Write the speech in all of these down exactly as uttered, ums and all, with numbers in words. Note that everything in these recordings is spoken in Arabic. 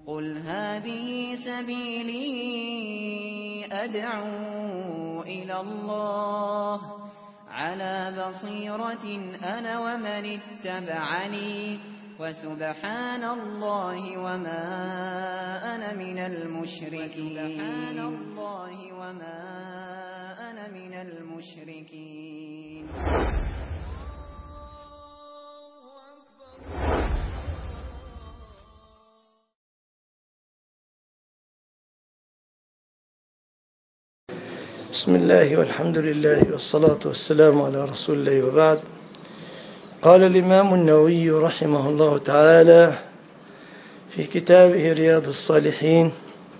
قل هذه سبيلي أدعو إلى الله على بصيرة أنا ومن اتبعني وسبحان الله وما أنا من المشركين وسبحان الله وما أنا من المشركين. بسم الله والحمد لله والصلاة والسلام على رسول الله وبعد. قال الإمام النووي رحمه الله تعالى في كتابه رياض الصالحين: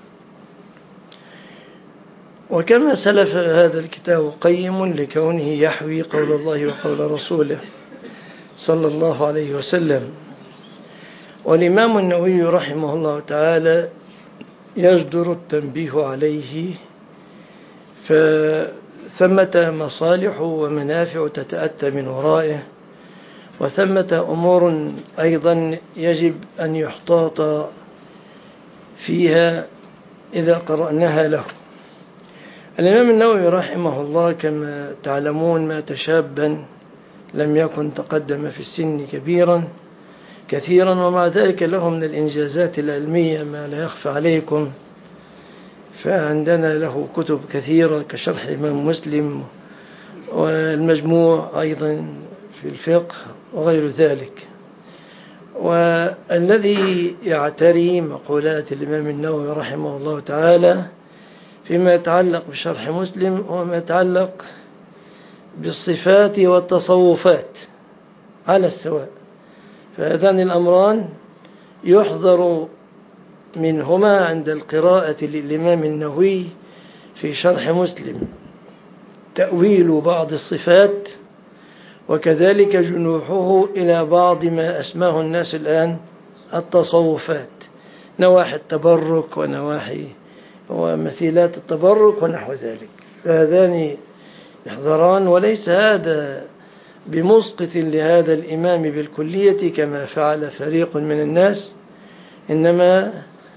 وكما سلف هذا الكتاب قيم لكونه يحوي قول الله وقول رسوله صلى الله عليه وسلم. والإمام النووي رحمه الله تعالى يجدر التنبيه عليه، فثمة مصالح ومنافع تتأتى من ورائه، وثمة أمور أيضا يجب أن يحتاط فيها إذا قرأناها له. الإمام النووي رحمه الله كما تعلمون مات شابا، لم يكن تقدم في السن كبيرا كثيرا، ومع ذلك له من الإنجازات العلمية ما لا يخفى عليكم. فعندنا له كتب كثيرة كشرح الإمام مسلم والمجموع أيضا في الفقه وغير ذلك. والذي يعتري مقولات الإمام النووي رحمه الله تعالى فيما يتعلق بشرح مسلم وما يتعلق بالصفات والتصوفات على السواء، فهذان الأمران يحذر منهما عند القراءة للإمام النووي في شرح مسلم: تأويل بعض الصفات، وكذلك جنوحه إلى بعض ما أسماه الناس الآن التصوفات، نواحي التبرك ونواحي ومثيلات التبرك ونحو ذلك. فهذان يحذران، وليس هذا بمسقط لهذا الإمام بالكلية كما فعل فريق من الناس، إنما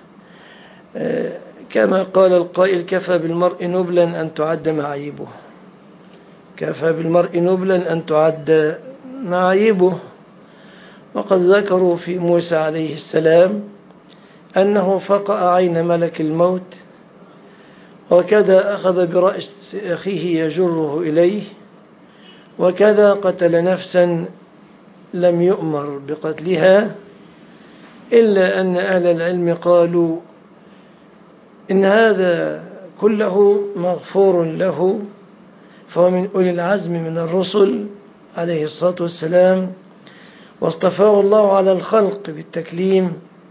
كما قال القائل: كفى بالمرء نبلا أن تعد معايبه. كفى بالمرء نبلا أن تعد معايبه. وقد ذكروا في موسى عليه السلام أنه فقأ عين ملك الموت، وكذا أخذ برأس أخيه يجره إليه، وكذا قتل نفسا لم يؤمر بقتلها، إلا أن أهل العلم قالوا إن هذا كله مغفور له، فهو من أولي العزم من الرسل عليه الصلاة والسلام، واصطفاه الله على الخلق بالتكليم.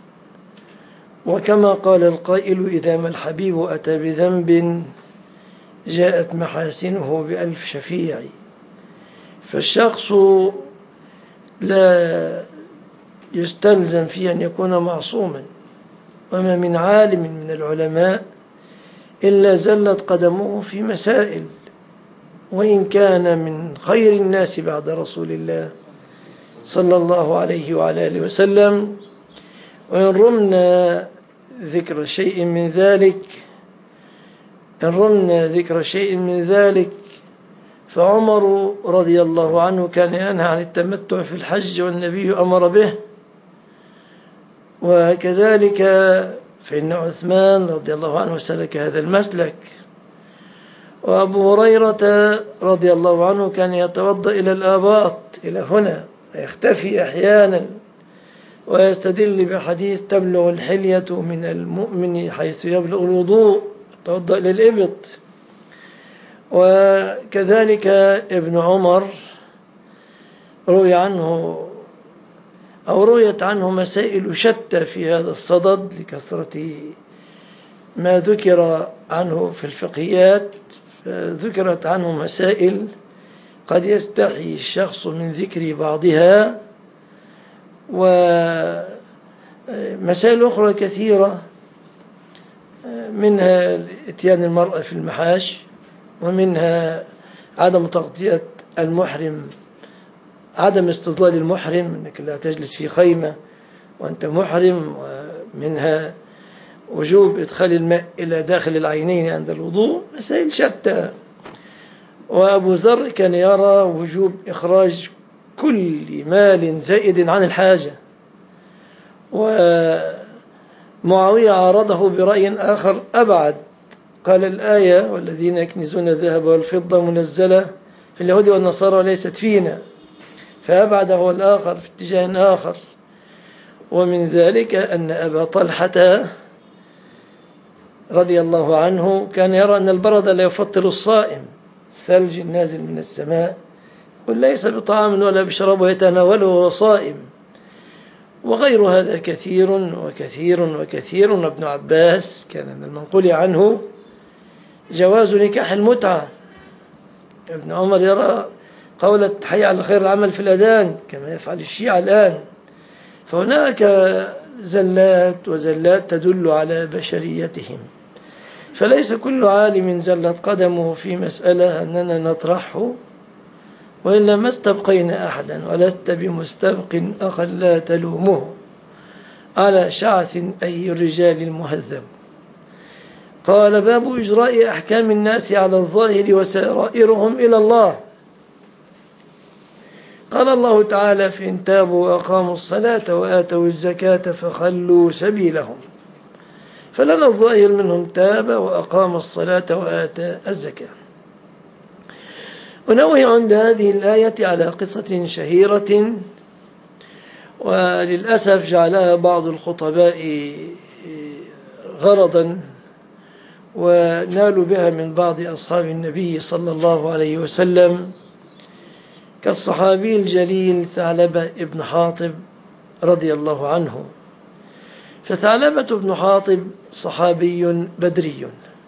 وكما قال القائل: إذا ما الحبيب أتى بذنب جاءت محاسنه بألف شفيع. فالشخص لا يستلزم فيه أن يكون معصوما، وما من عالم من العلماء إلا زلت قدمه في مسائل، وإن كان من خير الناس بعد رسول الله صلى الله عليه وعلى آله وسلم. وإن رمنا ذكر شيء من ذلك إن رمنا ذكر شيء من ذلك فعمر رضي الله عنه كان ينهى عن التمتع في الحج، والنبي أمر به. وكذلك فإن عثمان رضي الله عنه سلك هذا المسلك. وأبو هريرة رضي الله عنه كان يتوضأ إلى الآباط، إلى هنا، ويختفي أحيانا، ويستدل بحديث: تبلغ الحلية من المؤمن حيث يبلغ الوضوء، يتوضأ للإبط. وكذلك ابن عمر روي عنه أو رويت عنه مسائل شتى في هذا الصدد لكثرة ما ذكر عنه في الفقهيات. ذكرت عنه مسائل قد يستحي الشخص من ذكر بعضها، ومسائل أخرى كثيرة، منها اتيان المرأة في المحاش، ومنها عدم تغطية المحرم، عدم استظلال المحرم، أنك لا تجلس في خيمة وأنت محرم، ومنها وجوب إدخال الماء إلى داخل العينين عند الوضوء، مسائل شتى. وأبو ذر كان يرى وجوب إخراج كل مال زائد عن الحاجة، ومعاوية عارضه برأي آخر أبعد، قال الآية والذين يكنزون الذهب والفضة منزلة في اليهود والنصارى وليست فينا، فأبعد هو الآخر في اتجاه آخر. ومن ذلك أن أبا طلحة رضي الله عنه كان يرى أن البرد لا يفطر الصائم، الثلج النازل من السماء قل ليس بطعام ولا بشراب يتناوله وهو صائم. وغير هذا كثير وكثير وكثير. ابن عباس كان من المنقول عنه جواز نكاح المتعة. ابن عمر يرى قولة حي على خير العمل في الأذان كما يفعل الشيعة الآن. فهناك زلات وزلات تدل على بشريتهم، فليس كل عالم زلت قدمه في مسألة أننا نطرحه، وإلا ما استبقينا أحدا، ولست بمستبق أخا لا تلومه على شعث أي الرجال المهذب. قال باب إجراء أحكام الناس على الظاهر وسرائرهم إلى الله. قال الله تعالى فإن تابوا وأقاموا الصلاة وآتوا الزكاة فخلوا سبيلهم، فلنا الظاهر منهم تاب وأقام الصلاة وآتى الزكاة. ونوه عند هذه الآية على قصة شهيرة وللأسف جعلها بعض الخطباء غرضا ونالوا بها من بعض أصحاب النبي صلى الله عليه وسلم، كالصحابي الجليل ثعلبة ابن حاطب رضي الله عنه. فثعلبة ابن حاطب صحابي بدري،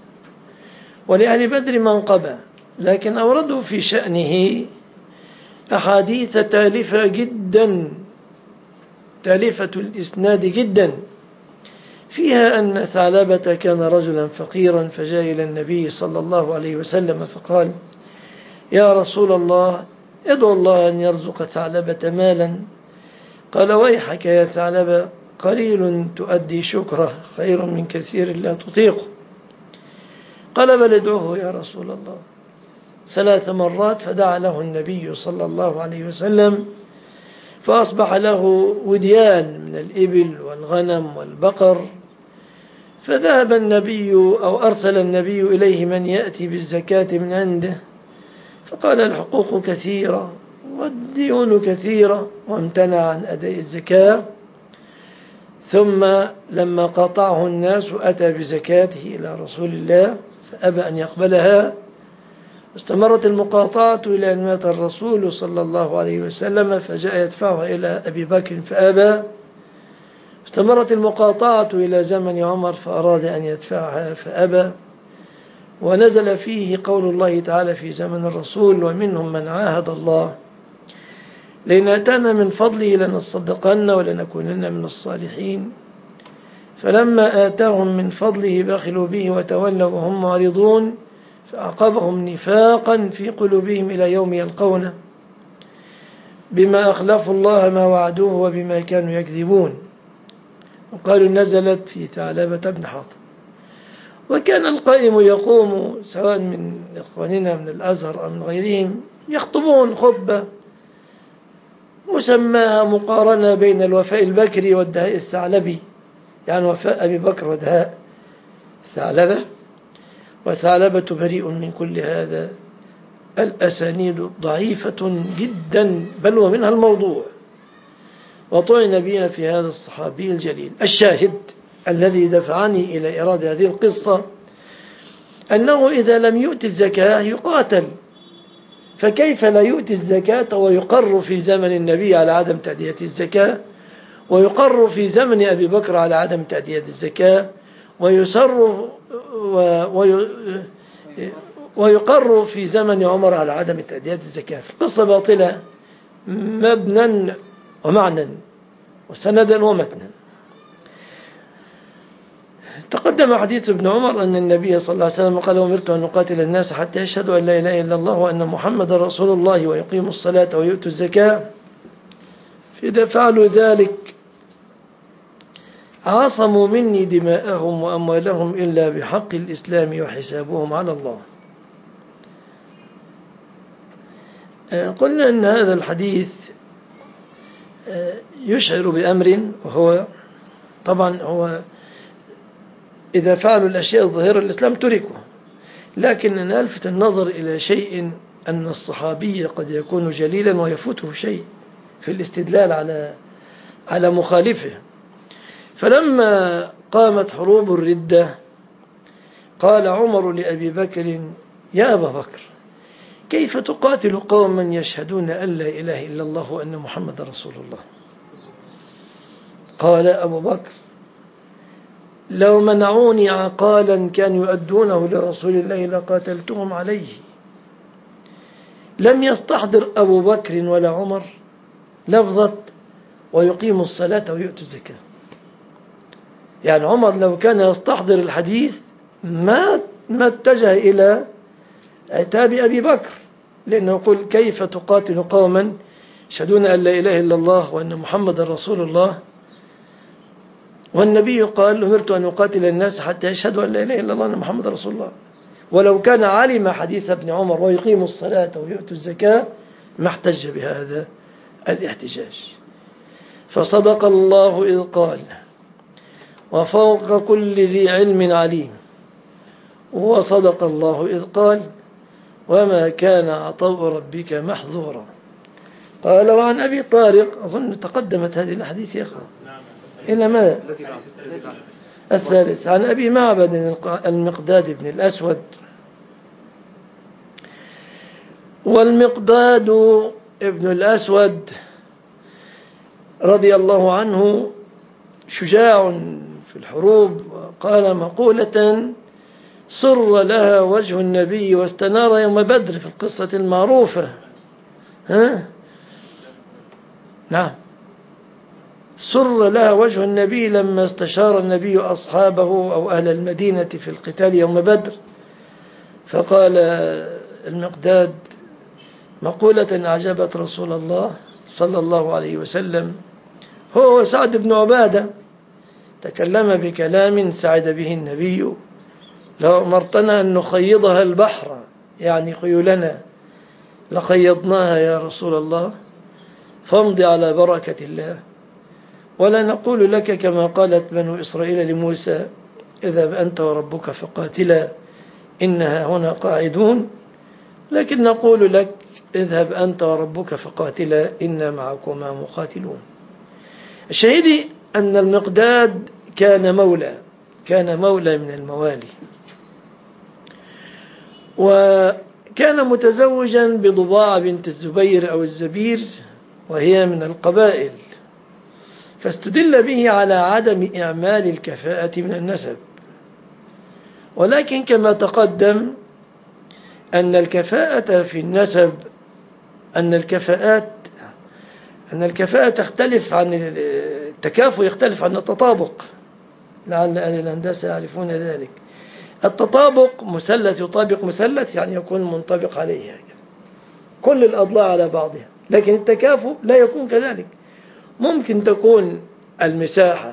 ولأهل بدر منقبة، لكن أوردوا في شأنه أحاديث تالفة جدا، تالفة الإسناد جدا، فيها أن ثعلبة كان رجلا فقيرا فجاء إلى النبي صلى الله عليه وسلم فقال يا رسول الله ادعو الله أن يرزق ثعلبة مالا. قال ويحك يا ثعلبة قليل تؤدي شكره خير من كثير لا تطيقه. قال بل ادعوه يا رسول الله. ثلاث مرات فدعا له النبي صلى الله عليه وسلم، فأصبح له وديان من الإبل والغنم والبقر، فذهب النبي أو أرسل النبي إليه من يأتي بالزكاة من عنده، فقال الحقوق كثيرة والديون كثيرة، وامتنع عن أداء الزكاة. ثم لما قاطعه الناس أتى بزكاته إلى رسول الله فأبى أن يقبلها. استمرت المقاطعة إلى أن مات الرسول صلى الله عليه وسلم، فجاء يدفعها إلى أبي بكر فأبى. استمرت المقاطعة إلى زمن عمر فأراد أن يدفعها فأبى. ونزل فيه قول الله تعالى في زمن الرسول ومنهم من عاهد الله لئن أتانا من فضله لنصدقن ولنكونن من الصالحين، فلما آتاهم من فضله بخلوا به وتولوا وهم معرضون، فأعقبهم نفاقا في قلوبهم إلى يوم يلقونه بما أخلفوا الله ما وعدوه وبما كانوا يكذبون. وقالوا نزلت في ثعلبة بن حاطب. وكان القائم يقوم سواء من إخواننا من الأزهر أو من غيرهم يخطبون خطبة مسماها مقارنة بين الوفاء البكري والدهاء الثعلبي، يعني وفاء أبي بكر ودهاء الثعلبة، وثعلبة بريء من كل هذا. الأسانيد ضعيفة جدا بل ومنها الموضوع، وطعن بها في هذا الصحابي الجليل. الشاهد الذي دفعني إلى إرادة هذه القصة أنه إذا لم يؤتي الزكاة يقاتل، فكيف لا يؤتي الزكاة ويقر في زمن النبي على عدم تأدية الزكاة، ويقر في زمن أبي بكر على عدم تأدية الزكاة، ويسر ويقر في زمن عمر على عدم تأدية الزكاة. قصة باطلة مبنى ومعنى وسندا ومتنا. تقدم حديث ابن عمر أن النبي صلى الله عليه وسلم قال أمرت أن نقاتل الناس حتى يشهدوا أن لا إله إلا الله وأن محمد رسول الله ويقيموا الصلاة ويؤتوا الزكاة، فإذا فعلوا ذلك عصموا مني دماءهم وأموالهم إلا بحق الإسلام وحسابهم على الله. قلنا أن هذا الحديث يشعر بأمر، وهو طبعا هو إذا فعلوا الأشياء الظاهرة الإسلام تركوا، لكن نلفت النظر إلى شيء، أن الصحابي قد يكون جليلا ويفوته شيء في الاستدلال على على مخالفه. فلما قامت حروب الردة قال عمر لأبي بكر: يا أبا بكر، كيف تقاتل قوما يشهدون أن لا إله إلا الله وأن محمد رسول الله؟ قال أبو بكر: لو منعوني عقالا كانوا يؤدونه لرسول الله لقاتلتهم عليه. لم يستحضر أبو بكر ولا عمر لفظة ويقيم الصلاة ويؤتي الزكاة. يعني عمر لو كان يستحضر الحديث ما ما اتجه إلى عتاب أبي بكر، لأنه يقول: كيف تقاتل قوما يشهدون أن لا إله إلا الله وأن محمد رسول الله، والنبي قال: أمرت أن أقاتل الناس حتى يشهدوا أن لا إله إلا الله وأن محمد رسول الله. ولو كان علم حديث ابن عمر ويقيم الصلاة ويؤتي الزكاة ما احتج بهذا الاحتجاج. فصدق الله إذ قال: وفوق كل ذي علم عليم. وصدق الله إذ قال: وما كان عطاء ربك محظورا. قال: وعن أبي طارق، أظن تقدمت هذه الأحاديث يا أخوة إلى ماذا؟ الثالث، عن أبي معبد المقداد بن الأسود. والمقداد ابن الأسود رضي الله عنه شجاع في الحروب، قال مقولة سر لها وجه النبي واستنار يوم بدر في القصة المعروفة. ها؟ نعم، سر لها وجه النبي لما استشار النبي أصحابه أو أهل المدينة في القتال يوم بدر، فقال المقداد مقولة أعجبت رسول الله صلى الله عليه وسلم، هو سعد بن عبادة، تكلم بكلام سعد به النبي: لو أمرتنا أن نخيضها البحر، يعني خيولنا، لخيضناها يا رسول الله، فامض على بركة الله، ولا نقول لك كما قالت بنو إسرائيل لموسى: اذهب أنت وربك فقاتلا إنها هنا قاعدون، لكن نقول لك: اذهب أنت وربك فقاتلا إنا معكما مقاتلون. الشهيد أن المقداد كان مولى كان مولى من الموالي، وكان متزوجا بضباعة بنت الزبير أو الزبير، وهي من القبائل، فاستدل به على عدم إعمال الكفاءة من النسب. ولكن كما تقدم أن الكفاءة في النسب أن الكفاءات أن الكفاءة تختلف عن التكافؤ، يختلف عن التطابق، لعل أهل الهندسة يعرفون ذلك. التطابق مثلث يطابق مثلث، يعني يكون منطبق عليه كل الأضلاع على بعضها، لكن التكافؤ لا يكون كذلك. ممكن تكون المساحة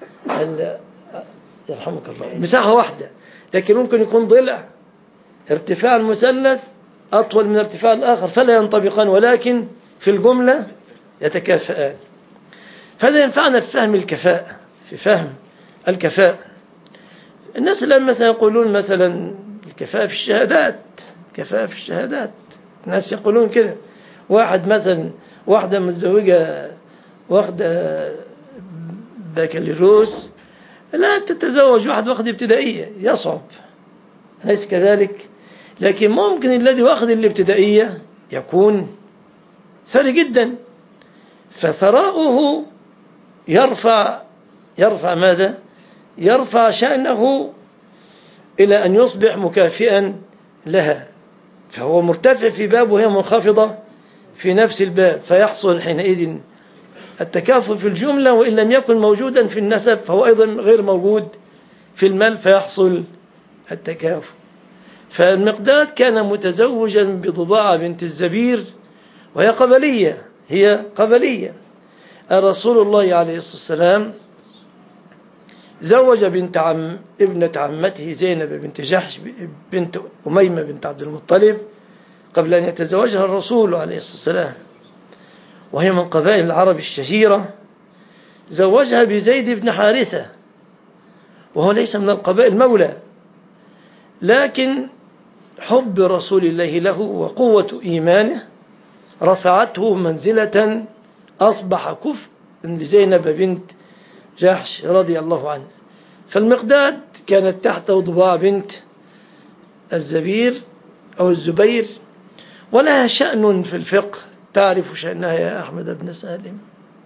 يرحمك الله مساحة واحدة، لكن ممكن يكون ضلع ارتفاع المثلث أطول من ارتفاع الآخر فلا ينطبقان، ولكن في الجملة يتكافئان. فهذا ينفعنا في فهم الكفاءة في فهم الكفاءة. الناس الآن مثلا يقولون مثلا الكفاءة في الشهادات كفاءة في الشهادات الناس يقولون كده. واحد مثلا واحدة متزوجة واخدة بكالوريوس لا تتزوج واحد واخد ابتدائية، يصعب، ليس كذلك. لكن ممكن الذي واخد الابتدائية يكون ثري جدا، فثراؤه يرفع يرفع ماذا؟ يرفع شأنه إلى أن يصبح مكافئا لها، فهو مرتفع في باب وهي منخفضة في نفس الباب، فيحصل حينئذ التكافؤ في الجملة، وإن لم يكن موجودا في النسب فهو أيضا غير موجود في المال، فيحصل التكافؤ. فالمقداد كان متزوجا بضباعة بنت الزبير، وهي قبلية هي قبلية رسول الله عليه الصلاة والسلام زوج بنت عم ابنة عمته زينب بنت جحش بنت أميمة بنت عبد المطلب قبل أن يتزوجها الرسول عليه الصلاة والسلام، وهي من قبائل العرب الشهيرة. زوجها بزيد بن حارثة وهو ليس من القبائل مولى، لكن حب رسول الله له وقوة إيمانه رفعته منزلة أصبح كفء لزينب بنت جحش رضي الله عنه. فالمقداد كانت تحت ضباع بنت الزبير أو الزبير، ولها شأن في الفقه تعرف شأنها يا أحمد بن سالم.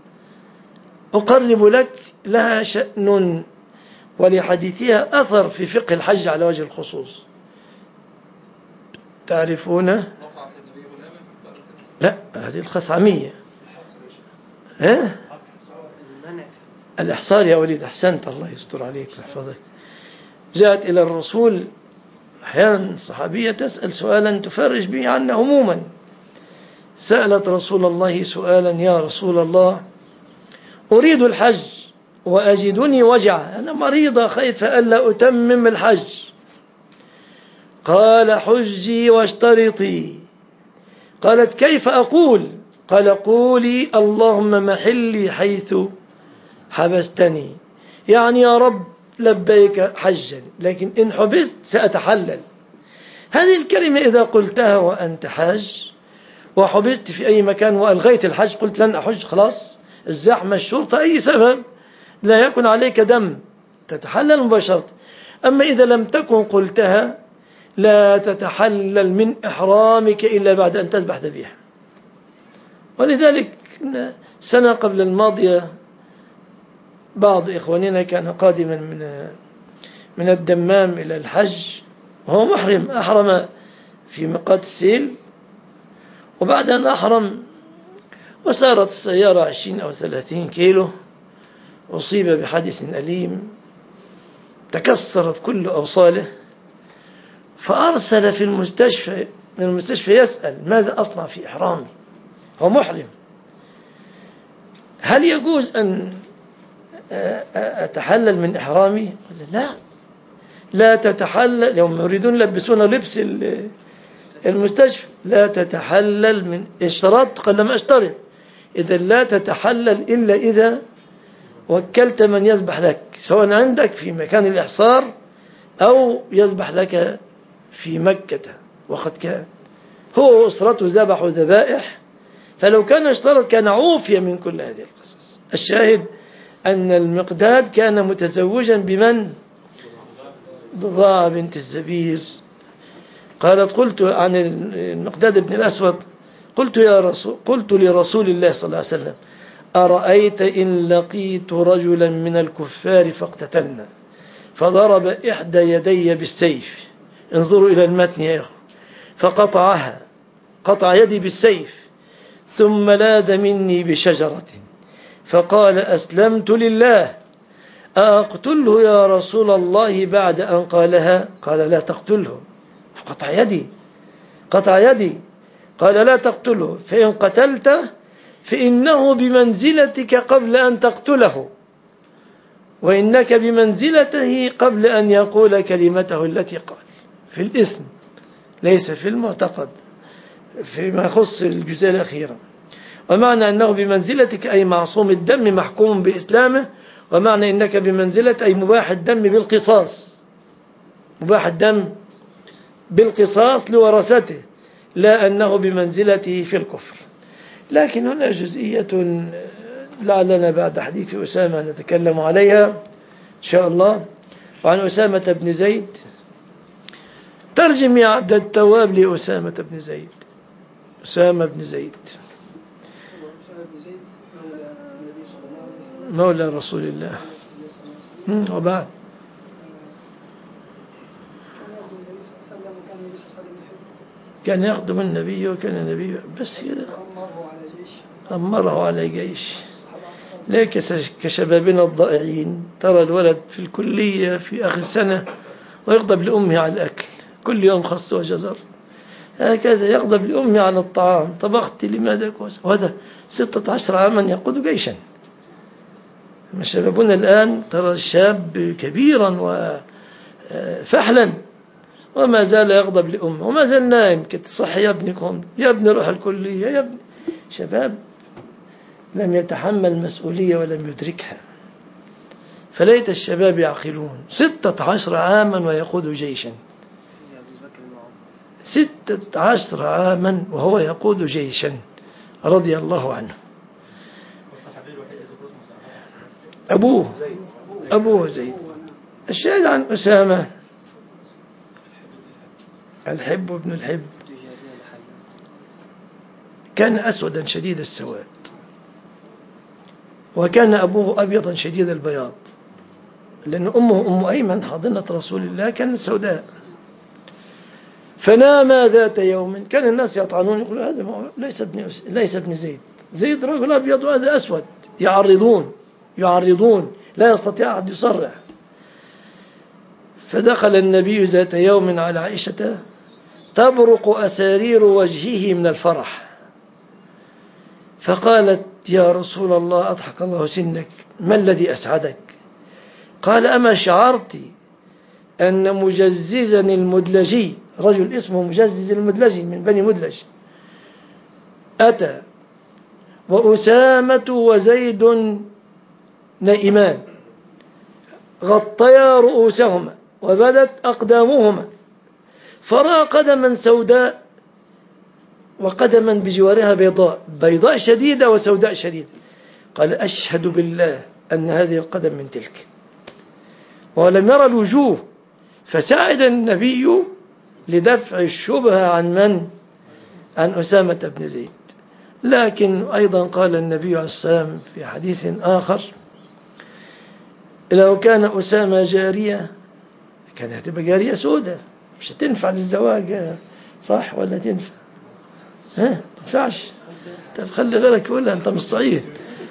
أقرب لك لها شأن ولحديثها أثر في فقه الحج على وجه الخصوص. تعرفون؟ لا، هذه الخصعمية. ها؟ الإحصار يا وليد، أحسنت، الله يستر عليك ويحفظك. جاءت إلى الرسول أحيانا صحابية تسأل سؤالا تفرج به عنا هموما. سألت رسول الله سؤالا: يا رسول الله، أريد الحج وأجدني وجعا، أنا مريضة خايفة ألا أتمم الحج. قال: حجي واشترطي. قالت: كيف أقول؟ قال: قولي اللهم محلي حيث حبستني، يعني يا رب لبيك حجا، لكن إن حبست سأتحلل. هذه الكلمة إذا قلتها وأنت حاج وحبست في أي مكان وألغيت الحج، قلت لن أحج، خلاص الزحمة الشرطة أي سبب لا يكن عليك دم تتحلل مباشرة. أما إذا لم تكن قلتها لا تتحلل من إحرامك إلا بعد أن تذبح ذبيحة. ولذلك سنة قبل الماضية بعض إخواننا كان قادما من من الدمام إلى الحج وهو محرم، أحرم في ميقات السيل، وبعد أن أحرم وسارت السيارة عشرين أو ثلاثين كيلو أصيب بحادث أليم تكسرت كل أوصاله، فأرسل في المستشفى من المستشفى يسأل: ماذا أصنع في إحرامي؟ هو محرم، هل يجوز أن أتحلل من إحرامي؟ قال: لا لا تتحلل، يوم يريدون لبسون لبس المستشفى، لا تتحلل من اشتراط. قال: لم أشترط. إذا لا تتحلل إلا إذا وكلت من يذبح لك، سواء عندك في مكان الإحصار أو يذبح لك في مكة. وقد كان هو وأسرته ذبحوا ذبائح، فلو كان اشترط كان عوفي من كل هذه القصص. الشاهد أن المقداد كان متزوجا بمن؟ ضباع بنت الزبير. قالت: قلت عن المقداد بن الأسود: قلت يا رسول قلت لرسول الله صلى الله عليه وسلم: أرأيت إن لقيت رجلا من الكفار فاقتتلنا فضرب إحدى يدي بالسيف، انظروا إلى المتن يا أخو، فقطعها، قطع يدي بالسيف، ثم لاذ مني بشجرة فقال: أسلمت لله، أقتله يا رسول الله بعد أن قالها؟ قال: لا تقتله، قطع يدي قطع يدي قال: لا تقتله، فإن قتلته فإنه بمنزلتك قبل أن تقتله، وإنك بمنزلته قبل أن يقول كلمته التي قال، في الإثم ليس في المعتقد فيما يخص الجزء الأخيرة. ومعنى أنه بمنزلتك أي معصوم الدم محكوم بإسلامه، ومعنى إنك بمنزلة أي مباح الدم بالقصاص، مباح الدم بالقصاص لورثته، لا أنه بمنزلته في الكفر. لكن هنا جزئية لعلنا بعد حديث أسامة نتكلم عليها إن شاء الله. وعن أسامة بن زيد، ترجم يا عبد التواب لأسامة بن زيد. أسامة بن زيد مولى رسول الله. وبعد كان يخدم النبي وكان النبي بس كده أمره على جيش. ليك كشبابنا الضائعين، ترى الولد في الكلية في آخر سنة ويغضب لأمه على الأكل، كل يوم خص وجزر، هكذا يغضب لأمه على الطعام، طبخت لماذا كوس، وهذا ستة عشر عاما يقود جيشا. من شبابنا الآن ترى الشاب كبيرا وفحلا وما زال يغضب لأمه وما زال نائم. كنت صحي يا ابني، قم يا ابني روح الكلية يا ابني. شباب لم يتحمل مسؤولية ولم يدركها. فليت الشباب يعقلون. ستة عشر عاما ويقود جيشا، ستة عشر عاما وهو يقود جيشا رضي الله عنه. أبوه أبوه زيد. الشاهد عن أسامة الحب ابن الحب كان أسودا شديد السواد، وكان أبوه أبيضا شديد البياض، لأن أمه أم أيمن حاضنة رسول الله كانت سوداء. فنام ذات يوم، كان الناس يطعنون يقولوا هذا ليس ابن ليس ابن زيد، زيد رجل أبيض وهذا أسود. يعرضون يعرضون لا يستطيع أحد يصرح. فدخل النبي ذات يوم على عائشة تبرق أسارير وجهه من الفرح، فقالت يا رسول الله أضحك الله سنك، ما الذي أسعدك؟ قال أما شعرت أن مجززا المدلجي، رجل اسمه مجزز المدلجي من بني مدلج، أتى وأسامة وزيد نائمان غطيا رؤوسهما وبدت أقدامهما، فرأى قدما سوداء وقدما بجوارها بيضاء، بيضاء شديدة وسوداء شديدة. قال أشهد بالله أن هذه القدم من تلك، ولم يرى الوجوه. فساعد النبي لدفع الشبهة عن من؟ عن أسامة بن زيد. لكن أيضا قال النبي عليه السلام في حديث آخر لو كان أسامة جارية كانت هتبقى جارية سودة، مش هتنفع للزواج، صح ولا تنفع؟ ها تنفعش. طب خلي غيرك يقولها، أنت مش صعيد.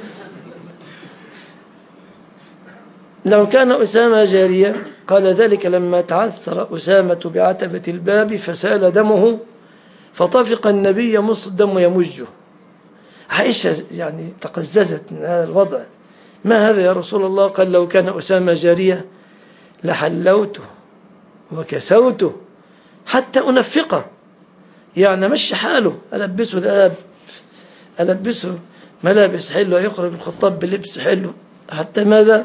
لو كان أسامة جارية قال ذلك لما تعثر أسامة بعتبة الباب فسال دمه فطفق النبي مص الدم يمجه. عائشة يعني تقززت من هذا الوضع. ما هذا يا رسول الله؟ قال لو كان أسامة جارية لحلوته وكسوته حتى أنفقه، يعني مشي حاله، ألبسه ذهب، ألبسه ملابس حلوة، يخرج الخطاب بلبس حلو، حتى ماذا؟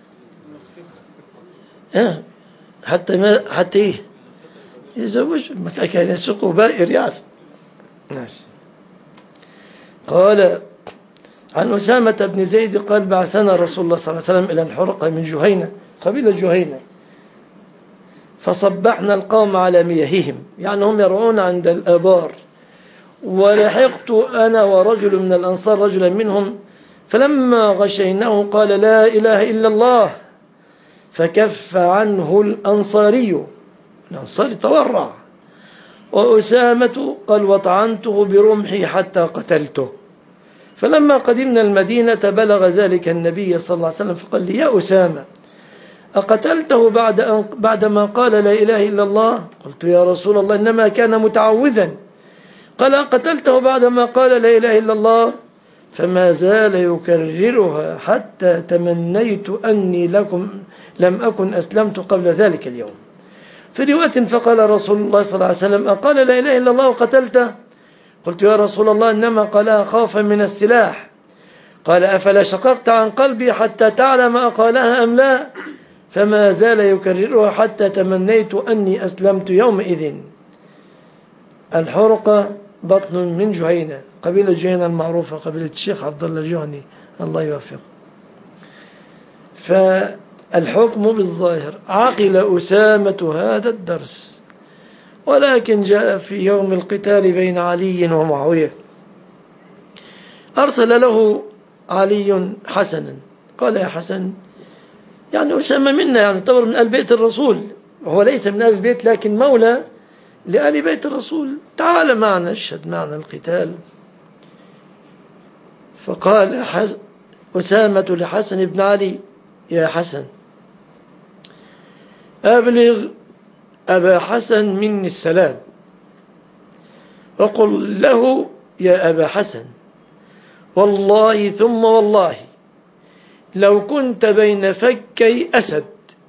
آه حتى ما حتى إيه يزوج، كان يسوقه بائر يعني. ماشي. قال عن أسامة بن زيد قال بعثنا رسول الله صلى الله عليه وسلم إلى الحرقة من جهينة، قبيلة جهينة، فصبحنا القوم على مياههم، يعني هم يرعون عند الآبار، ولحقت أنا ورجل من الأنصار رجلا منهم فلما غشيناه قال لا إله إلا الله، فكف عنه الأنصاري، الأنصاري تورع، وأسامة قال وطعنته برمحي حتى قتلته. فلما قدمنا المدينة بلغ ذلك النبي صلى الله عليه وسلم فقال لي يا أسامة أقتلته بعد أن بعدما قال لا إله إلا الله؟ قلت يا رسول الله إنما كان متعوذا. قال أقتلته بعدما قال لا إله إلا الله؟ فما زال يكررها حتى تمنيت أني لكم لم أكن أسلمت قبل ذلك اليوم. في رواية فقال رسول الله صلى الله عليه وسلم أقال لا إله إلا الله وقتلته؟ قلت يا رسول الله إنما قالها خوفا من السلاح. قال أفلا شققت عن قلبي حتى تعلم أقالها أم لا؟ فما زال يكررها حتى تمنيت أني أسلمت يومئذ. الحرقة بطن من جهينة، قبيلة جهينة المعروفة، قبيلة الشيخ عبد الله الجهني الله يوفقه. فالحكم بالظاهر. عقل أسامة هذا الدرس، ولكن جاء في يوم القتال بين علي ومعاوية أرسل له علي حسنا قال يا حسن، يعني أسامة منا، يعني طبعا من آل بيت الرسول، وهو ليس من آل البيت لكن مولى لآل بيت الرسول، تعال معنا اشهد معنا القتال. فقال أسامة لحسن بن علي يا حسن أبلغ أبا حسن مني السلام وقل له يا أبا حسن والله ثم والله لو كنت بين فكي أسد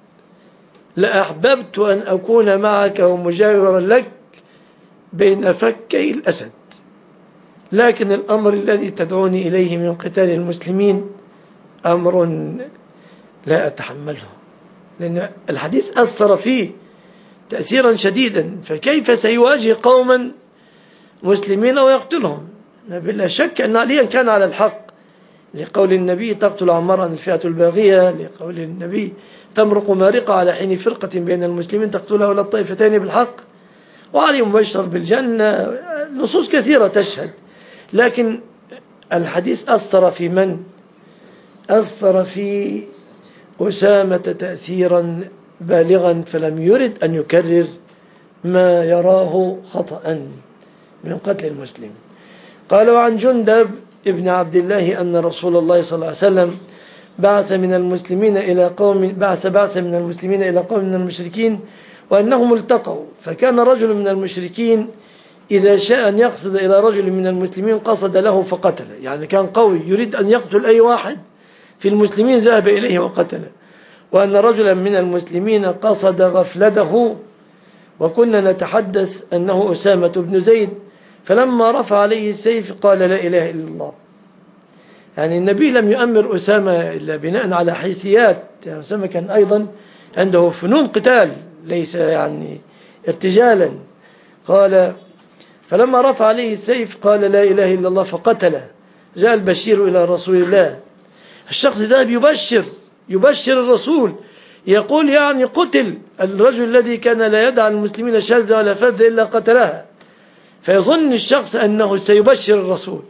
لأحببت أن أكون معك ومجاورا لك بين فكي الأسد، لكن الأمر الذي تدعوني إليه من قتال المسلمين أمر لا أتحمله، لأن الحديث أثر فيه تأثيرا شديدا، فكيف سيواجه قوما مسلمين ويقتلهم؟ بلا شك أن عليا كان على الحق، لقول النبي تقتل عمارا الفئة الباغية، لقول النبي تمرق مارقة على حين فرقة بين المسلمين تقتلها ولا الطائفتين بالحق، وعلي مبشر بالجنة، نصوص كثيرة تشهد. لكن الحديث أثر في من؟ أثر في أسامة تأثيرا بالغا، فلم يرد أن يكرر ما يراه خطأ من قتل المسلم. قال وعن جندب ابن عبد الله أن رسول الله صلى الله عليه وسلم بعث من المسلمين إلى قوم بعث بعث من المسلمين إلى قوم من المشركين وأنهم التقوا، فكان رجل من المشركين إذا شاء أن يقصد إلى رجل من المسلمين قصد له فقتله، يعني كان قوي يريد أن يقتل أي واحد في المسلمين ذهب إليه وقتله. وأن رجلا من المسلمين قصد غفلته، وكنا نتحدث أنه أسامة بن زيد، فلما رفع عليه السيف قال لا إله إلا الله. يعني النبي لم يؤمر أسامة إلا بناء على حيثيات، يعني أسامة كان أيضا عنده فنون قتال ليس يعني ارتجالا. قال فلما رفع عليه السيف قال لا إله إلا الله فقتله. جاء البشير إلى رسول الله، الشخص ذهب يبشر يبشر الرسول، يقول يعني قتل الرجل الذي كان لا يدع المسلمين شاذة ولا فذة إلا قتلها، فيظن الشخص أنه سيبشر الرسول،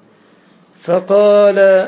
فقال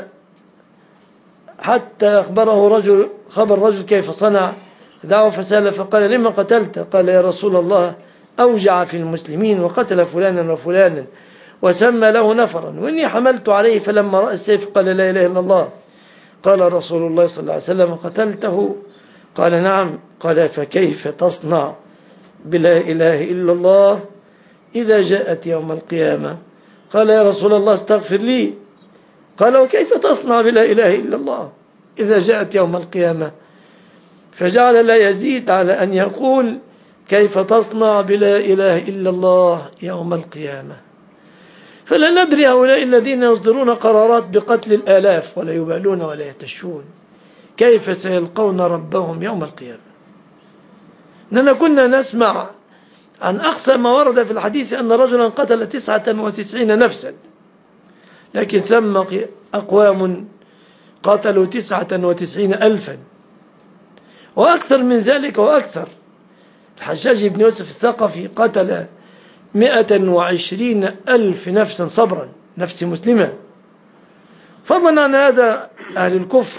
حتى أخبره رجل خبر رجل كيف صنع، دعوه فسأل فقال لما قتلت؟ قال يا رسول الله أوجع في المسلمين وقتل فلانا وفلانا وسمى له نفرا، وإني حملت عليه فلما رأى السيف قال لا إله إلا الله. قال رسول الله صلى الله عليه وسلم قتلته؟ قال نعم. قال فكيف تصنع بلا إله إلا الله إذا جاءت يوم القيامة؟ قال يا رسول الله استغفر لي. قال وكيف تصنع بلا إله إلا الله إذا جاءت يوم القيامة؟ فجعل لا يزيد على أن يقول كيف تصنع بلا إله إلا الله يوم القيامة. فلا ندري هؤلاء الذين يصدرون قرارات بقتل الآلاف ولا يبالون ولا يتشون كيف سيلقون ربهم يوم القيامة. إننا كنا نسمع عن أقصى ما ورد في الحديث أن رجلا قتل تسعة وتسعين نفسا، لكن ثم أقوام قتلوا تسعة وتسعين ألفا وأكثر من ذلك وأكثر. الحجاج بن يوسف الثقفي قتل مئة وعشرين ألف نفسا صبرا، نفس مسلمة، فضلا عن هذا أهل الكفر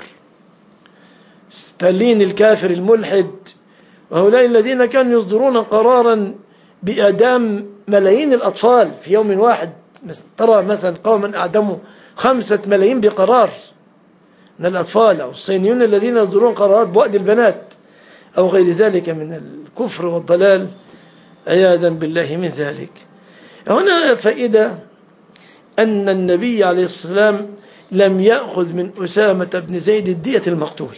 ستالين الكافر الملحد، وهؤلاء الذين كانوا يصدرون قرارا بإعدام ملايين الأطفال في يوم واحد. ترى مثلا قوما أعدموا خمسة ملايين بقرار من الأطفال، أو الصينيون الذين يصدرون قرارات بوأد البنات أو غير ذلك من الكفر والضلال عياذا بالله من ذلك. هنا فائدة أن النبي عليه السلام لم يأخذ من أسامة بن زيد الدية المقتول،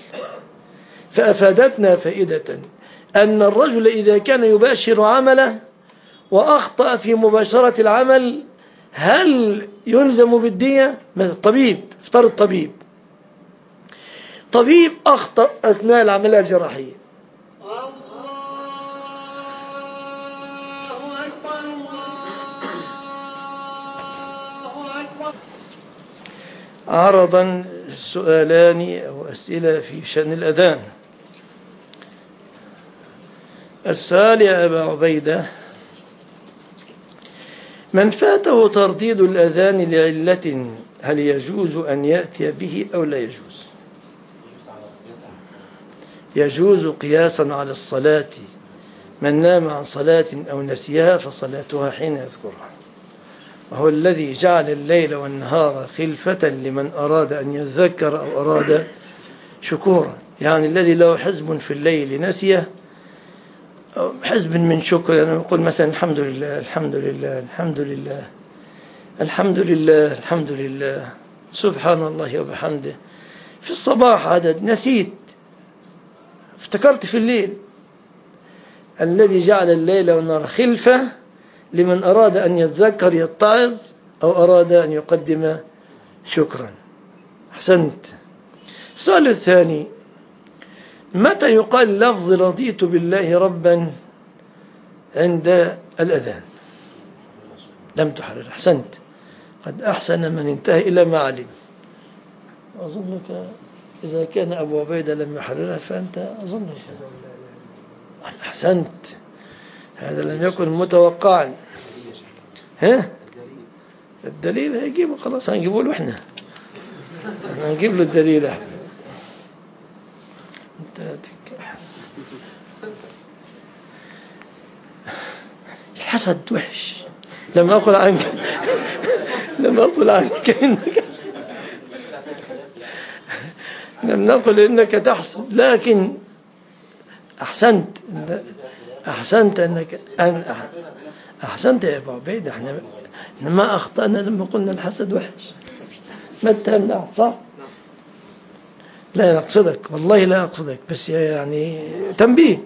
فأفادتنا فائدة أن الرجل إذا كان يباشر عمله وأخطأ في مباشرة العمل هل يلزم بالدية؟ مثل الطبيب، افترض طبيب طبيب أخطأ أثناء العملية الجراحية، عرضا سؤالان أو أسئلة في شأن الأذان. السؤال يا أبا عبيدة: من فاته ترديد الأذان لعلة هل يجوز أن يأتي به أو لا يجوز؟ يجوز قياسا على الصلاة، من نام عن صلاة أو نسيها فصلاتها حين يذكرها، وهو الذي جعل الليل والنهار خلفة لمن أراد أن يذكر أو أراد شكورا، يعني الذي له حزب في الليل نسيه أو حزب من شكر، يعني يقول مثلا الحمد لله الحمد لله الحمد لله الحمد لله الحمد لله سبحان الله وبحمده في الصباح عدد، نسيت، افتكرت في الليل. الذي جعل الليل والنهار خلفة لمن أراد أن يتذكر يتعظ أو أراد أن يقدم شكرا. أحسنت. السؤال الثاني: متى يقال لفظ رضيت بالله ربا عند الأذان؟ لم تحرر. أحسنت. قد أحسن من انتهى إلى ما علم. أظنك إذا كان أبو عبيدة لم يحررها فأنت أظنك. أحسنت. هذا لم يكن متوقعا. ها؟ الدليل هيجيبه، خلاص هنجيبه له احنا، هنجيب له الدليل احنا. الحسد وحش. لم أقل عنك لم أقل عنك إنك لم نقل إنك تحسد، لكن أحسنت أحسنت أنك أحسنت يا أبو عبيد. احنا ما أخطأنا لما قلنا الحسد وحش. ما اتهمنا، صح؟ لا أقصدك، والله لا أقصدك، بس يعني تنبيه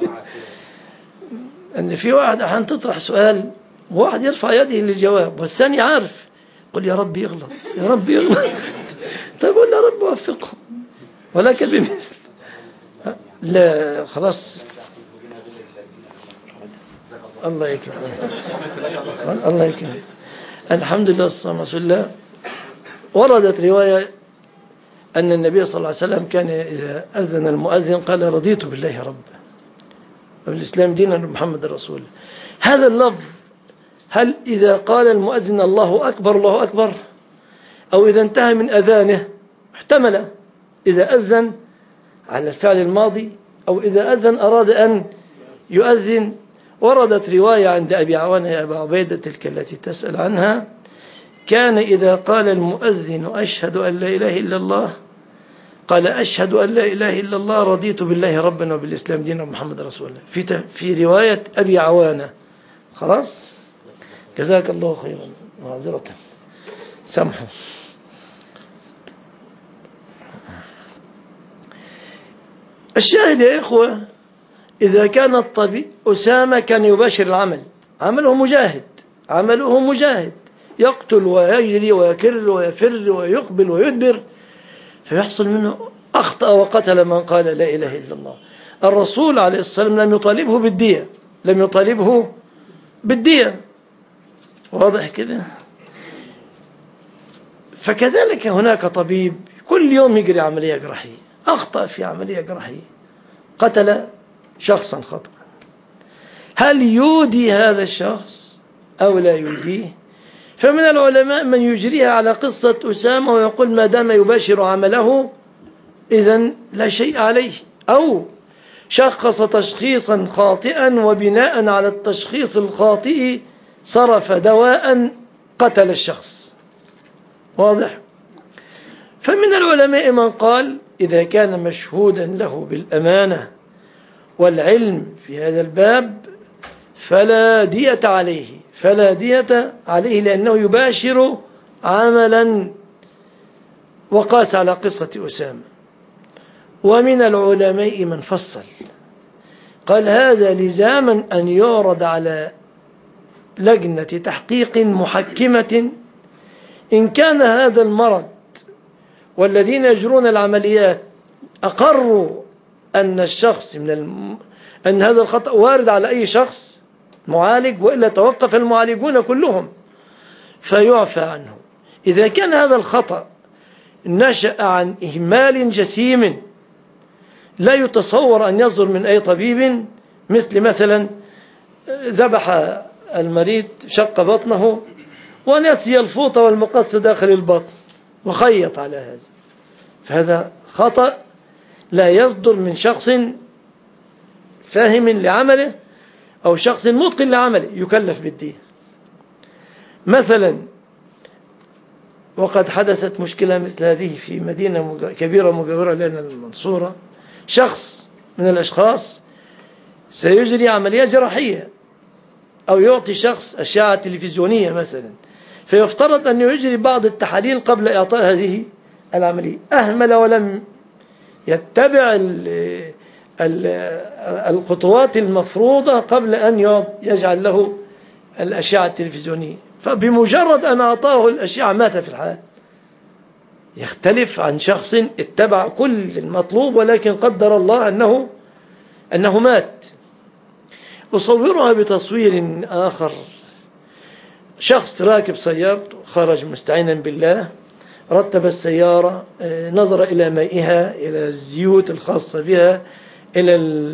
أن في واحد أحيانا تطرح سؤال وواحد يرفع يده للجواب والثاني عارف، قل يا رب يغلط، يا رب يغلط. طيب قل يا رب وفقه ولك بمثل. لا خلاص، الله يكرم الله يكرم. الحمد لله والصلاة والسلام على رسول الله. وردت رواية أن النبي صلى الله عليه وسلم كان إذا أذن المؤذن قال رضيت بالله ربا وبالإسلام دينا محمد رسول. هذا اللفظ هل إذا قال المؤذن الله أكبر الله أكبر، أو إذا انتهى من أذانه؟ احتمل إذا أذن على الفعل الماضي، أو إذا أذن أراد أن يؤذن. وردت رواية عند أبي عوانة يا أبا عبيدة تلك التي تسأل عنها، كان إذا قال المؤذن أشهد أن لا إله إلا الله قال أشهد أن لا إله إلا الله رضيت بالله ربنا وبالإسلام دينا محمد رسول الله. في في رواية أبي عوانة. خلاص، جزاك الله خيرا. معذرة، سامحوا. الشاهد يا إخوة، إذا كان الطبيب أسامة كان يباشر العمل، عمله مجاهد، عمله مجاهد، يقتل ويجري ويكر ويفر ويقبل ويدبر، فيحصل منه أخطأ وقتل من قال لا إله إلا الله. الرسول عليه الصلاة والسلام لم يطالبه بالدية، لم يطالبه بالدية. واضح كده؟ فكذلك هناك طبيب كل يوم يجري عملية جراحية، أخطأ في عملية جراحية، قتل شخصا خطأ، هل يودي هذا الشخص أو لا يوديه؟ فمن العلماء من يجريها على قصة أسامة ويقول ما دام يباشر عمله إذن لا شيء عليه، أو شخص تشخيصا خاطئا وبناء على التشخيص الخاطئ صرف دواء قتل الشخص. واضح؟ فمن العلماء من قال إذا كان مشهودا له بالأمانة والعلم في هذا الباب فلا دية عليه، فلا دية عليه لأنه يباشر عملا، وقاس على قصة أسامة. ومن العلماء من فصل قال هذا لزاما أن يعرض على لجنة تحقيق محكمة إن كان هذا المرض والذين يجرون العمليات أقروا أن الشخص من الم... أن هذا الخطأ وارد على أي شخص معالج، وإلا توقف المعالجون كلهم فيعفى عنه. إذا كان هذا الخطأ نشأ عن إهمال جسيم لا يتصور أن يصدر من أي طبيب، مثل مثلا ذبح المريض شق بطنه ونسي الفوطة والمقص داخل البطن وخيط على هذا، فهذا خطأ لا يصدر من شخص فاهم لعمله أو شخص متقن لعمله يكلف بالدين. مثلا وقد حدثت مشكلة مثل هذه في مدينة كبيرة مجاورة لنا المنصورة، شخص من الأشخاص سيجري عملية جراحية أو يعطي شخص أشعة تلفزيونية مثلا، فيفترض أن يجري بعض التحاليل قبل إعطاء هذه العملية، أهمل ولم يتبع ال ال الخطوات المفروضة قبل أن يجعل له الأشعة التلفزيونية، فبمجرد أن أعطاه الأشعة مات في الحال. يختلف عن شخص اتبع كل المطلوب ولكن قدر الله أنه أنه مات. أصورها بتصوير آخر. شخص راكب سيارته، خرج مستعينا بالله، رتب السيارة، نظر إلى مائها، إلى الزيوت الخاصة بها، إلى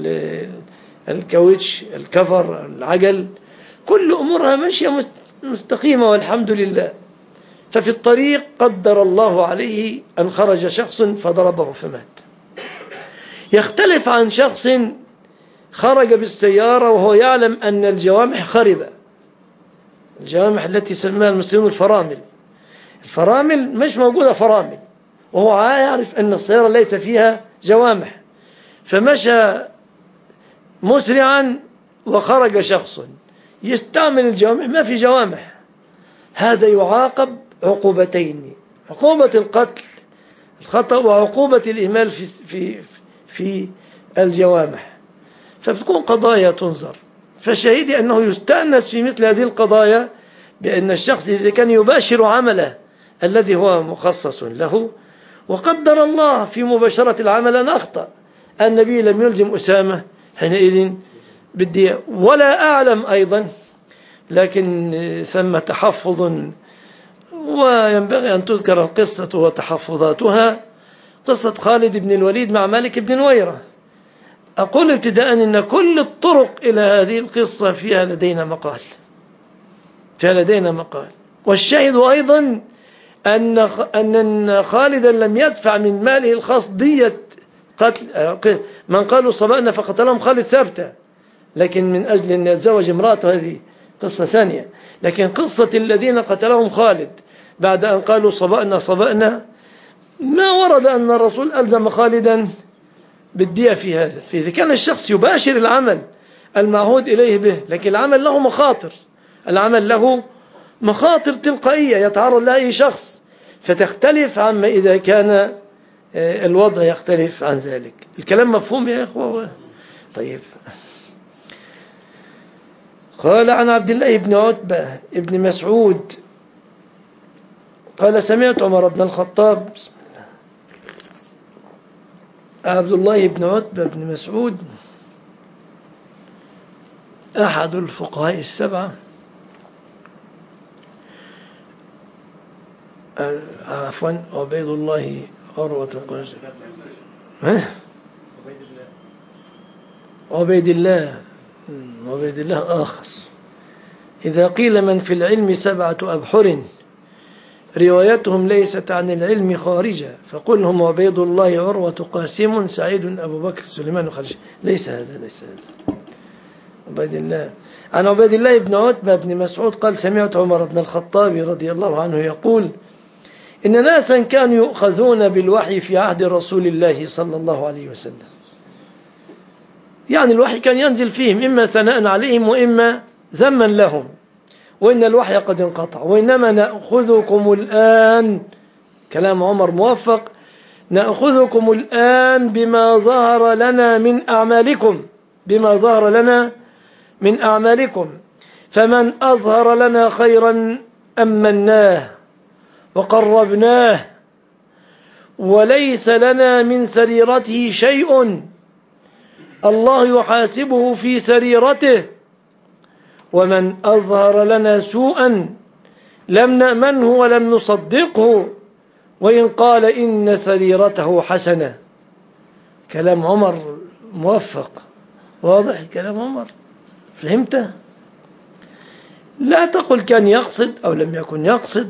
الكاوتش، الكفر، العجل، كل أمورها ماشية مستقيمة والحمد لله. ففي الطريق قدر الله عليه أن خرج شخص فضربه فمات. يختلف عن شخص خرج بالسيارة وهو يعلم أن الجوامح خربة، الجوامح التي سماها المسلمون الفرامل، الفرامل مش موجودة فرامل، وهو يعرف أن السيارة ليس فيها جوامح، فمشى مسرعا وخرج شخص يستعمل الجوامح ما في جوامح، هذا يعاقب عقوبتين: عقوبة القتل الخطأ وعقوبة الإهمال في في في الجوامح. فبتكون قضايا تنظر. فشهيدي أنه يستأنس في مثل هذه القضايا بأن الشخص إذا كان يباشر عمله الذي هو مخصص له وقدر الله في مباشرة العمل أن أخطأ، النبي لم يلزم أسامة حينئذ بالدية. ولا أعلم أيضا، لكن ثم تحفظ وينبغي أن تذكر القصة وتحفظاتها، قصة خالد بن الوليد مع مالك بن نويرة. أقول ابتداء أن كل الطرق إلى هذه القصة فيها لدينا مقال فيها لدينا مقال والشاهد أيضا أن أن خالدا لم يدفع من ماله الخاص دية قتل من قالوا صبأنا فقتلهم خالد ثابتة، لكن من أجل أن يتزوج امرأته هذه قصة ثانية. لكن قصة الذين قتلهم خالد بعد أن قالوا صبأنا صبأنا ما ورد أن الرسول ألزم خالدا بالدية في هذا. فإذا كان الشخص يباشر العمل المعهود إليه به، لكن العمل له مخاطر، العمل له مخاطر تلقائية يتعرض لها أي شخص، فتختلف عما إذا كان الوضع يختلف عن ذلك. الكلام مفهوم يا إخوة؟ طيب. قال عن عبد الله بن عتبة ابن مسعود قال سمعت عمر بن الخطاب. عبد الله بن عتبة بن مسعود أحد الفقهاء السبعة، عفوا عبيد الله عروة القاسم عبيد الله عبيد الله آخر. إذا قيل من في العلم سبعة أبحر روايتهم ليست عن العلم خارجة فقل هم عبيد الله عروة قاسم سعيد أبو بكر سليمان خارجة. ليس هذا ليس هذا عبيد الله. عن عبيد الله بن عتبة بن مسعود قال سمعت عمر بن الخطاب رضي الله عنه يقول إن ناسا كانوا يؤخذون بالوحي في عهد رسول الله صلى الله عليه وسلم، يعني الوحي كان ينزل فيهم إما ثناء عليهم وإما ذما لهم، وإن الوحي قد انقطع، وإنما نأخذكم الآن، كلام عمر موفق، نأخذكم الآن بما ظهر لنا من أعمالكم بما ظهر لنا من أعمالكم فمن أظهر لنا خيرا أمناه وقربناه وليس لنا من سريرته شيء الله يحاسبه في سريرته، ومن أظهر لنا سوءا لم نأمنه ولم نصدقه وإن قال إن سريرته حسنة. كلام عمر موفق واضح، كلام عمر فهمته؟ لا تقل كان يقصد أو لم يكن يقصد.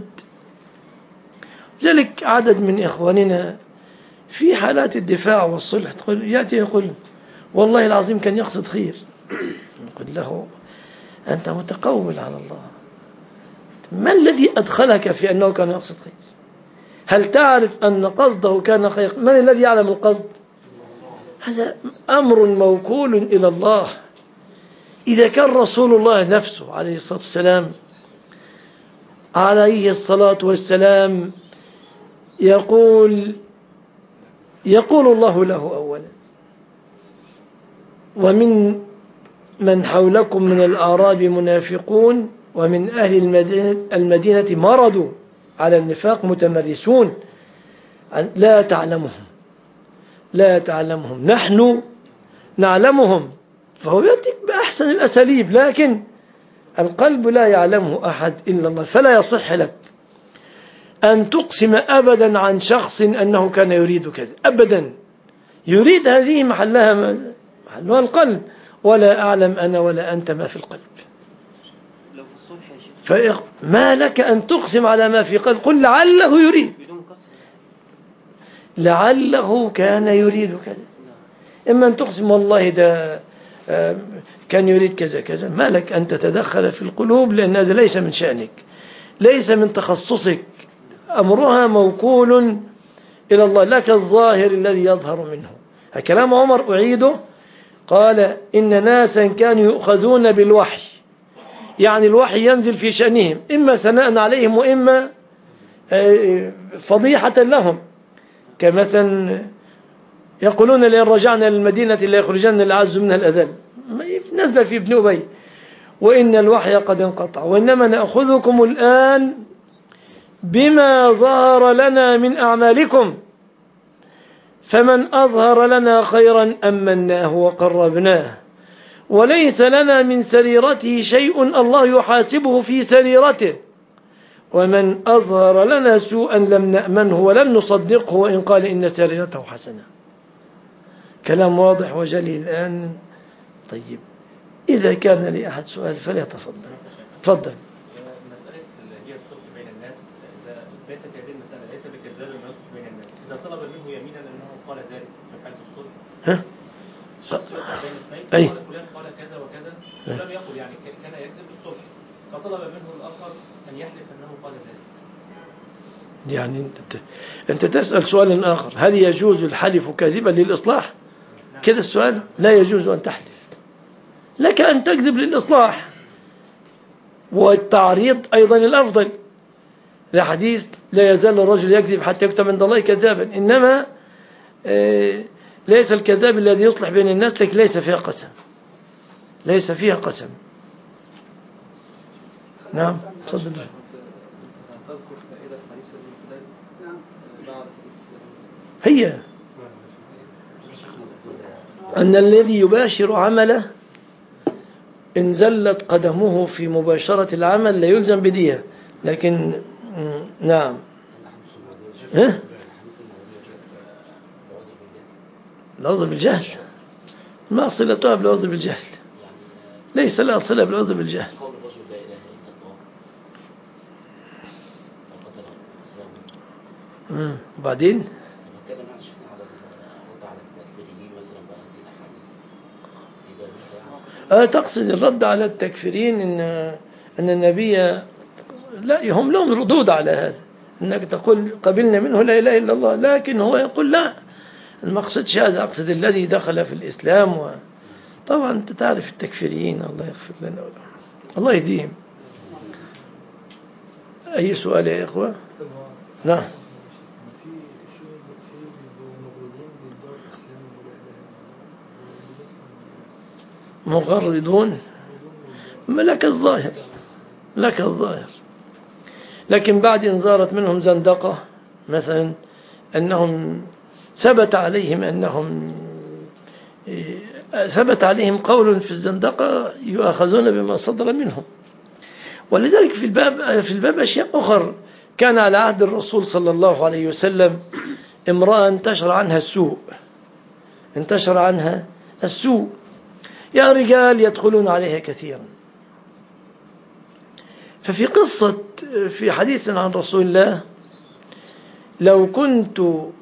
ذلك عدد من إخواننا في حالات الدفاع والصلح يأتي يقول والله العظيم كان يقصد خير، نقول له أنت متقول على الله، ما الذي أدخلك في أنه كان يقصد خير؟ هل تعرف أن قصده كان خير؟ من الذي يعلم القصد؟ هذا أمر موكول إلى الله. إذا كان رسول الله نفسه عليه الصلاة والسلام عليه الصلاة والسلام يقول يقول الله له أولا: ومن من حولكم من الأعراب منافقون ومن أهل المدينة, المدينة مرضوا على النفاق متمرسون لا تعلمهم لا تعلمهم نحن نعلمهم. فهو يأتيك بأحسن الأساليب، لكن القلب لا يعلمه أحد إلا الله. فلا يصح لك أن تقسم أبدا عن شخص أنه كان يريد كذا أبدا. يريد هذه محلها محلها القلب، ولا أعلم أنا ولا أنت ما في القلب. لو في الصلح يا شيخ فما لك أن تقسم على ما في قلب؟ قل لعله يريد، لعله كان يريد كذا. إما أن تقسم والله ده كان يريد كذا كذا، ما لك أن تتدخل في القلوب، لأن هذا ليس من شأنك، ليس من تخصصك. أمرها موكول إلى الله، لك الظاهر الذي يظهر منه. كلام عمر أعيده، قال: إن ناسا كانوا يؤخذون بالوحي، يعني الوحي ينزل في شأنهم، إما ثناء عليهم وإما فضيحة لهم. كمثلا يقولون: لئن رجعنا للمدينة ليخرجن الأعز منها الأذل، نزل في ابن أبي: وإن الوحي قد انقطع، وإنما نأخذكم الآن بما ظهر لنا من أعمالكم، فمن أظهر لنا خيرا أمناه وقربناه، وليس لنا من سريرته شيء الله يحاسبه في سريرته، ومن أظهر لنا سوءا لم نأمنه ولم نصدقه وإن قال إن سريرته حسنة. كلام واضح وجلي الآن. طيب، إذا كان لي أحد سؤال فليتفضل. تفضل. مسألة اللي هي الصلح بين الناس، إذا ليست هذه المسألة ليس بكذاب ما يصلح بين الناس، إذا طلب منه يمينا أنه قال ذلك في حالة الصلح. ها؟ شخص يصلح بين اثنين، أي. قال فلان قال كذا وكذا ولم يقل، يعني كان يكذب بالصلح، فطلب منه الآخر أن يحلف أنه قال ذلك. يعني أنت, أنت تسأل سؤال آخر: هل يجوز الحلف كاذبا للإصلاح؟ نعم. كده السؤال. لا يجوز أن تحلف، لك أن تكذب للإصلاح، والتعريض أيضا الأفضل. الحديث: لا يزال الرجل يكذب حتى يكتب عند الله كذابا. إنما ليس الكذاب الذي يصلح بين الناس، لك ليس فيها قسم، ليس فيها قسم. نعم، تفضل. هي أن الذي يباشر عمله إن زلت قدمه في مباشرة العمل لا يلزم بدية، لكن نعم. ها؟ العذر بالجهل ما صلتها بالعذر بالجهل، ليس لها صلة بالعذر بالجهل. وبعدين أه تقصد الرد على التكفيرين، إن أن النبي لا، هم لهم ردود على هذا، أنك تقول قبلنا منه لا إله إلا الله، لكن هو يقول لا، المقصد هذا، أقصد الذي دخل في الإسلام. وطبعا أنت تعرف التكفيريين، الله يغفر لنا ولهم، الله يهديهم. أي سؤال يا إخوة؟ نعم. مغردون، لك الظاهر، لك الظاهر، لكن بعد إن ظهرت منهم زندقة مثلا، أنهم ثبت عليهم أنهم ثبت عليهم قول في الزندقة يؤاخذون بما صدر منهم. ولذلك في الباب في الباب أشياء أخرى. كان على عهد الرسول صلى الله عليه وسلم امرأة انتشر عنها السوء، انتشر عنها السوء، يا رجال يدخلون عليها كثيرا. ففي قصة في حديث عن رسول الله: لو كنت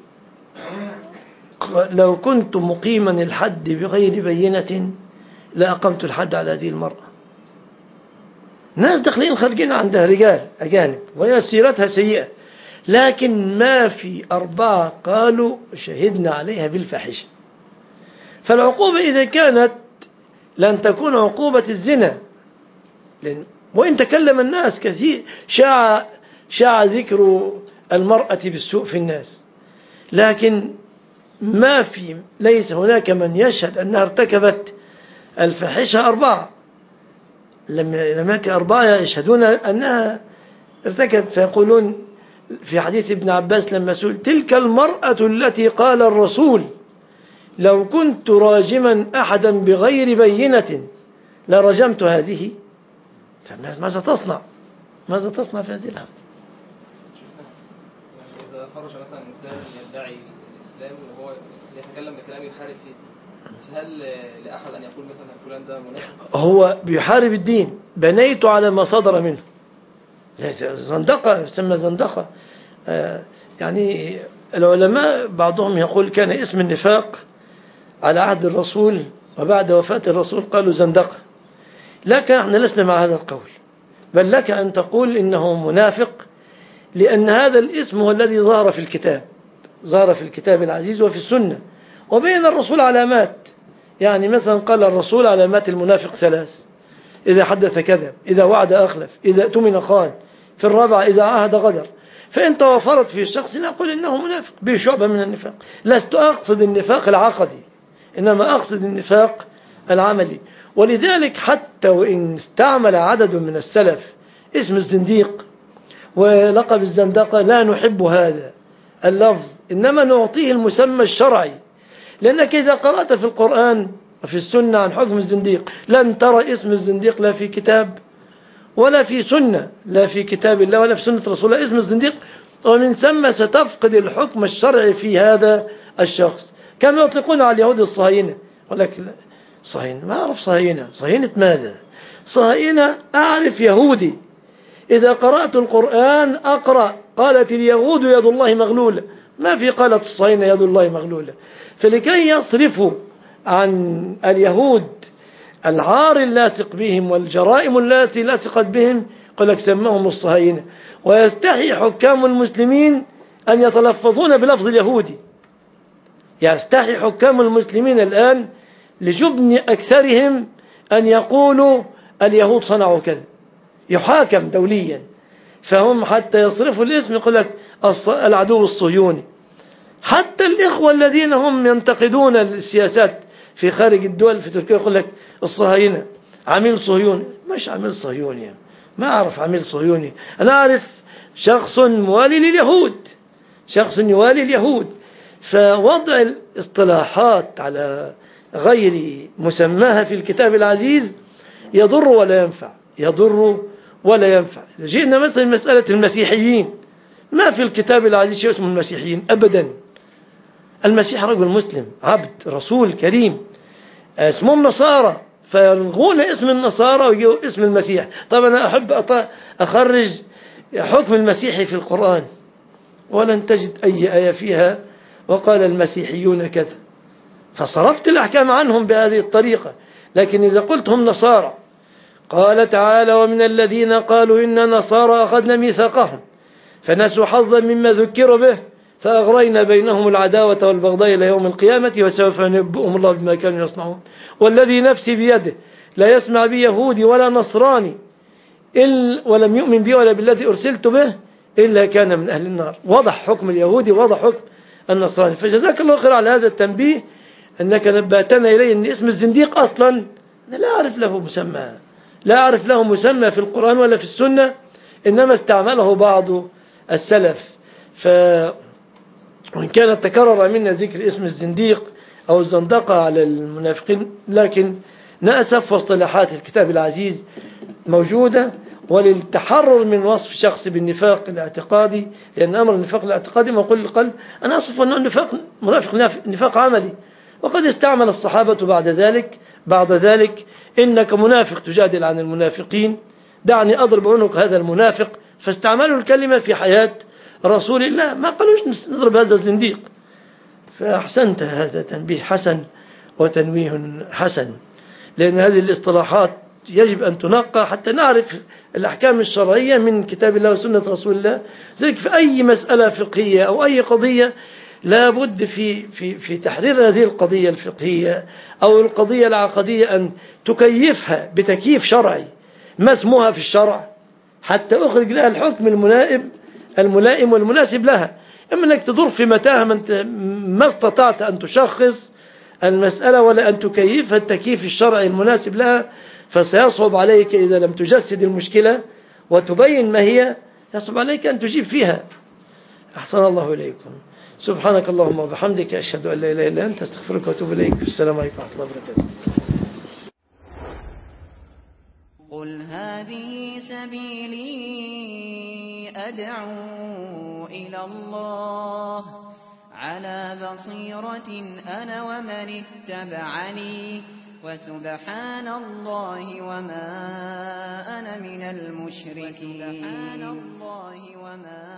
لو كنت مقيما الحد بغير بينة لأقمت الحد على هذه المرأة. ناس داخلين خارجين عندها رجال أجانب وهي سيرتها سيئة، لكن ما في أربعة قالوا شهدنا عليها بالفاحشة. فالعقوبة إذا كانت لن تكون عقوبة الزنا، وإن تكلم الناس كثير، شاع شاع ذكر المرأة بالسوء في الناس، لكن ما في ليس هناك من يشهد أنها ارتكبت الفاحشة. أربعة لم يكن أربعة يشهدون أنها ارتكبت، فيقولون في حديث ابن عباس لما سئل: تلك المرأة التي قال الرسول لو كنت راجما أحدا بغير بينة لرجمت هذه. ماذا تصنع ماذا تصنع في هذه الحالة؟ إذا خرج مثلا إنسان يدعي الإسلام وهو يتكلم بكلام يحارب فيه، هل لأحد أن يقول مثلا فلان ده منافق؟ هو بيحارب الدين، بنيت على ما صدر منه. زندقة يسمى زندقة. آه يعني العلماء بعضهم يقول كان اسم النفاق على عهد الرسول، وبعد وفاة الرسول قالوا زندقة. لكن احنا لسنا مع هذا القول، بل لك أن تقول إنه منافق، لأن هذا الاسم هو الذي ظهر في الكتاب ظهر في الكتاب العزيز وفي السنة، وبين الرسول علامات. يعني مثلا قال الرسول علامات المنافق ثلاث: إذا حدث كذب، إذا وعد أخلف، إذا اؤتمن خان، في الرابعة إذا عاهد غدر. فإن توفرت في الشخص نقول إنه منافق بشعبة من النفاق. لست أقصد النفاق العقدي، إنما أقصد النفاق العملي. ولذلك حتى وإن استعمل عدد من السلف اسم الزنديق ولقب الزندقة لا نحب هذا اللفظ، إنما نعطيه المسمى الشرعي. لأنك إذا قرأت في القرآن وفي السنة عن حكم الزنديق لن ترى اسم الزنديق لا في كتاب ولا في سنة، لا في كتاب الله ولا في سنة رسول الله اسم الزنديق، ومن ثم ستفقد الحكم الشرعي في هذا الشخص. كما يطلقون على اليهود الصهاينة، ولكن صهاينة ما أعرف صهاينة صهاينة ماذا؟ صهاينة أعرف يهودي إذا قرأت القرآن أقرأ قالت اليهود يد الله مغلولة، ما في قالت الصهاينة يد الله مغلولة. فلكي يصرفوا عن اليهود العار اللاصق بهم والجرائم التي لاصقت بهم قال لك سماهم الصهاينة، ويستحي حكام المسلمين أن يتلفظون بلفظ اليهودي. يستحي حكام المسلمين الآن لجبن أكثرهم أن يقولوا اليهود صنعوا كذا، يحاكم دوليا. فهم حتى يصرفوا الاسم يقول لك العدو الصهيوني. حتى الإخوة الذين هم ينتقدون السياسات في خارج الدول في تركيا يقول لك الصهاينة عميل صهيوني. مش عميل صهيوني، ما أعرف عميل صهيوني، أنا أعرف شخص موالي لليهود، شخص يوالي اليهود. فوضع الاصطلاحات على غير مسماها في الكتاب العزيز يضر ولا ينفع يضر ولا ينفع. جئنا مثلا مسألة المسيحيين، ما في الكتاب العزيز شيء اسمه المسيحيين أبدا. المسيح رجل مسلم عبد رسول كريم، اسمهم نصارى فيلغون اسم النصارى ويجوا اسم المسيح. طبعا أنا أحب أخرج حكم المسيحي في القرآن ولن تجد أي آية فيها وقال المسيحيون كذا، فصرفت الأحكام عنهم بهذه الطريقة. لكن إذا قلت هم نصارى قال تعالى ومن الذين قالوا إن نصارى أخذنا ميثاقهم فنسوا حظا مما ذكروا به فأغرينا بينهم العداوة والبغضاء إلى يوم القيامة وسوف ينبئهم الله بما كانوا يصنعون والذي نفسي بيده لا يسمع بي يهودي ولا نصراني ولم يؤمن بي ولا بالذي أرسلت به إلا كان من أهل النار. وضح حكم اليهودي وضح حكم النصراني. فجزاك الله خير على هذا التنبيه أنك نبهتنا إليه أن اسم الزنديق أصلا لا أعرف له مسمى لا أعرف له مسمى في القرآن ولا في السنة، إنما استعمله بعض السلف. وإن كان تكرر منا ذكر اسم الزنديق أو الزندقة على المنافقين، لكن نأسف واصطلاحات الكتاب العزيز موجودة. وللتحرر من وصف شخص بالنفاق الاعتقادي، لأن أمر النفاق الاعتقادي ما يقول القلب أنا أصف أنه نفاق منافق نفاق عملي، وقد استعمل الصحابة بعد ذلك بعد ذلك إنك منافق تجادل عن المنافقين، دعني أضرب عنق هذا المنافق، فاستعملوا الكلمة في حياة رسول الله، ما قالوش نضرب هذا الزنديق. فأحسنت، هذا تنبيه حسن وتنويه حسن، لأن هذه الاصطلاحات يجب أن تنقى حتى نعرف الأحكام الشرعية من كتاب الله وسنة رسول الله. ذلك في أي مسألة فقهية أو أي قضية لا بد في, في, في تحرير هذه القضية الفقهية أو القضية العقدية أن تكيفها بتكييف شرعي، ما اسمها في الشرع حتى أخرج لها الحكم المنائب الملائم والمناسب لها. إما أنك تدور في متاهة ما استطعت أن تشخص المسألة ولا أن تكيفها التكييف الشرعي المناسب لها، فسيصعب عليك إذا لم تجسد المشكلة وتبين ما هي، يصعب عليك أن تجيب فيها. أحسن الله إليكم. سبحانك اللهم وبحمدك، أشهد أن لا إله إلا أنت، أستغفرك وأتوب إليك. السلام عليكم ورحمة الله وبركاته. قل هذه سبيلي أدعو إلى الله على بصيرة أنا ومن اتبعني وسبحان الله وما أنا من المشركين.